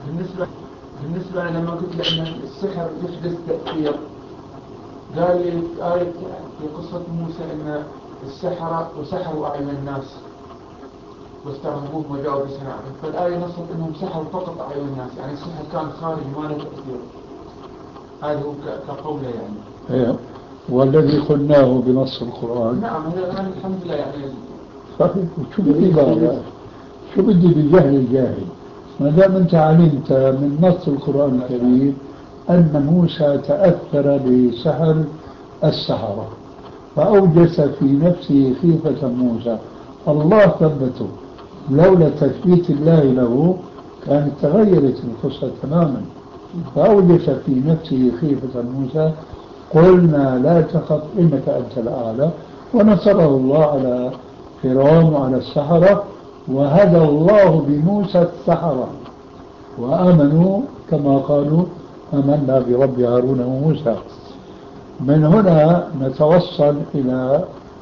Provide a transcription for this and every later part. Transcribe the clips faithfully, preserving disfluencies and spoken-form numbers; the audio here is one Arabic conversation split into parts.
بالنسبة بالنسبة لما قلت له أن السحر يحدث تأثير، قال لي في آية في قصة موسى أن السحرة وسحروا أعين الناس واسترهبوه وجاءوا بسحر، فالآية نصت أنهم سحروا فقط أعين الناس، يعني السحر كان خارج ما له تأثير. هذا هو كقوله يعني. إيه. والذي قلناه بنص القرآن. نعم هذا الآن الحمد لله يعني. صحيح. شو بدي بقى؟ شو بدي بجهل الجاهل؟ ما دام أنت علمت من نص القرآن الكريم أن موسى تأثر بسحر السحرة فأوجس في نفسه خيفة موسى، الله ثبته، لولا تثبيت الله له كانت تغيرت القصة تماما. فأوجس في نفسه خيفة موسى، قلنا لا تخف إنك أنت الأعلى، ونصره الله على فرعون وعلى السحرة، وهدى الله بموسى السحرة وآمنوا كما قالوا آمنا برب هارون وموسى. من هنا نتوصل إلى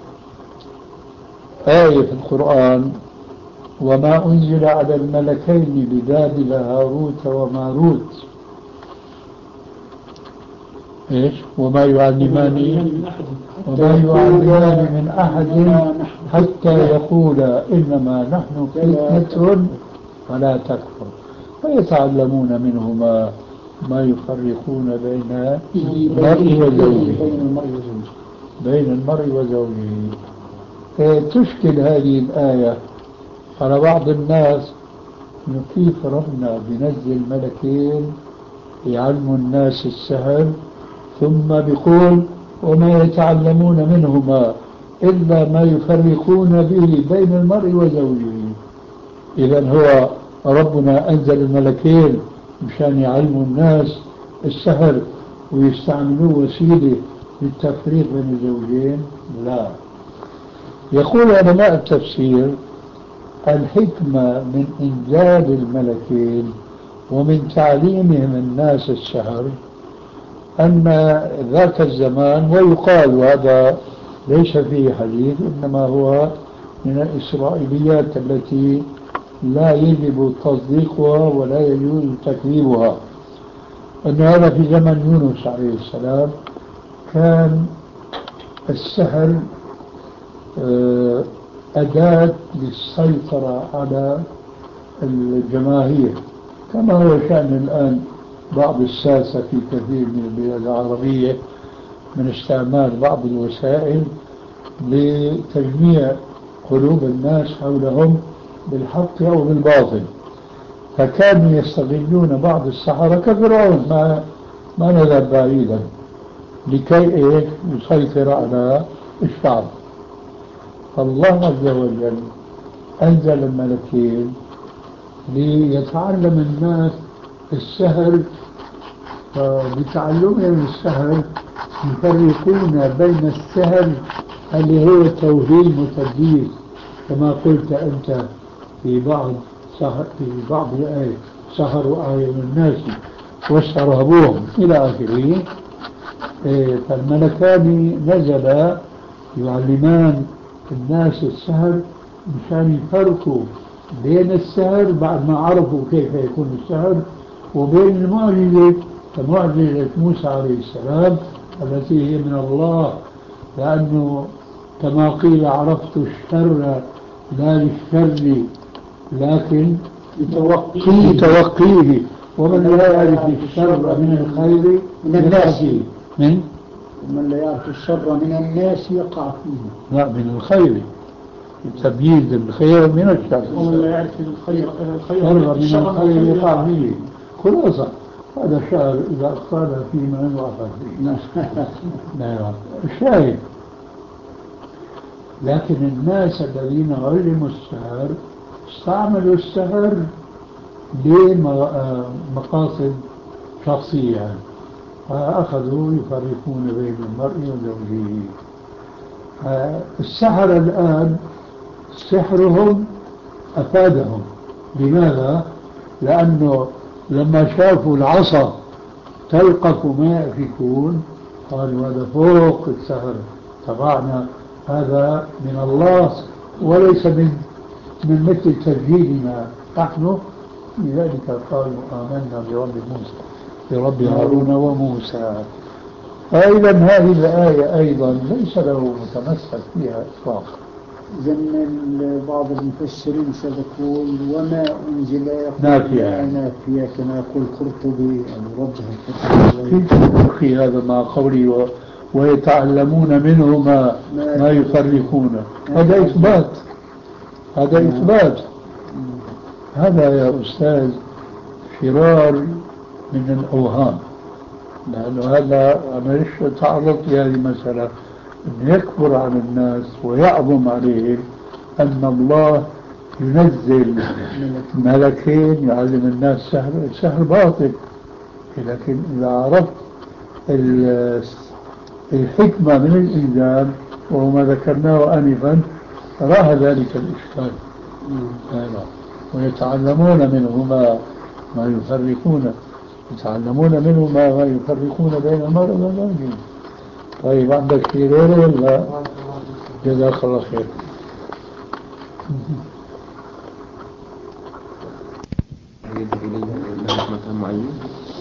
آية في القرآن: وما أنزل على الملكين ببابل هاروت وماروت إيش؟ وما يعلمان وما يعلمان من أحد حتى يقولا إنما نحن فتنة فلا تكفر، فيتعلمون منهما ما يفرقون بين المرء وزوجه بين المرء وزوجه. تشكل هذه الآية على بعض الناس إنه كيف ربنا بينزل ملكين يعلموا الناس السحر ثم بيقول وما يتعلمون منهما إلا ما يفرقون به بين المرء وزوجه. إذن هو ربنا أنزل الملكين مشان يعلموا الناس السحر ويستعملوه وسيلة للتفريق بين الزوجين؟ لا. يقول علماء التفسير: الحكمة من إنزال الملكين ومن تعليمهم الناس السحر أن ذاك الزمان، ويقال وهذا ليس فيه حديث إنما هو من الإسرائيليات التي لا يجب تصديقها ولا يجوز تكذيبها، أن هذا في زمن يونس عليه السلام كان السحر أداة للسيطرة على الجماهير، كما هو شأن الآن بعض الساسة في كثير من البلاد العربية من استعمال بعض الوسائل لتجميع قلوب الناس حولهم بالحق أو بالباطل. فكانوا يستغلون بعض السحرة كفرعون، ما ما نذهب بعيدا، لكي إيه يسيطر على الشعب. فالله عز وجل أنزل الملكين ليتعلم الناس السحر، فبتعلمهم السحر يفرقون بين السحر اللي هو توهيم وتدليس كما قلت أنت في بعض سحر في بعض الآيات: سحروا أعين الناس واسترهبوهم إلى آخره. فالملكان نزلا يعلمان الناس السحر مشان يفرقوا بين السحر بعد ما عرفوا كيف يكون السحر وبين المعجزة كمعجزة موسى عليه السلام التي هي من الله، لأنه كما قيل: عرفت الشر لا للشر لكن لتوقيه، ومن لا يعرف الشر من الخير من الناس من ومن لا يعرف الشر من الناس يقع فيه. لا، من الخير، تبييز الخير من الشر، ومن لا يعرف الخير الخير من الخير يقع فيه. خلاصة هذا الشعر إذا أخطأنا فيما يوافق فيه. الشاهد: لكن الناس الذين علموا السحر استعملوا السحر لمقاصد شخصية، فأخذوا يفرقون بين المرء وزوجه. السحر الآن سحرهم أفادهم. لماذا؟ لأنه لما شافوا العصا تلقف ما يأفكون قالوا هذا فوق السحر تبعنا، هذا من الله وليس من من مثل تسجيلنا نحن، لذلك قالوا آمنا برب موسى برب هارون وموسى. أيضا هذه الآية أيضا ليس له متمسك فيها إطلاقا. زمن بعض المفسرين سيقول وما أنزل نافية نافية كما يقول قرطبي يعني ربها كيف يخي هذا مع قولي و... ويتعلمون منه ما, ما يفرقون؟ هذا إثبات، هذا إثبات. هذا يا أستاذ فرار من الأوهام، لأنه هذا أنا ليش تعرضت لهذه المسألة أن يكبر على الناس ويعظم عليهم أن الله ينزل ملكين يعلم الناس سحر. السحر باطل، لكن إذا عرفت الحكمة من الإنزال وهو ما ذكرناه آنفا راح ذلك الإشكال. ويتعلمون منه ما, ما يفرقون يتعلمون منه ما, ما يفرقون بين المرء والرجل. طيب عندك في غيره ولا؟ جزاك الله خير. يجب إليه رحمة معين.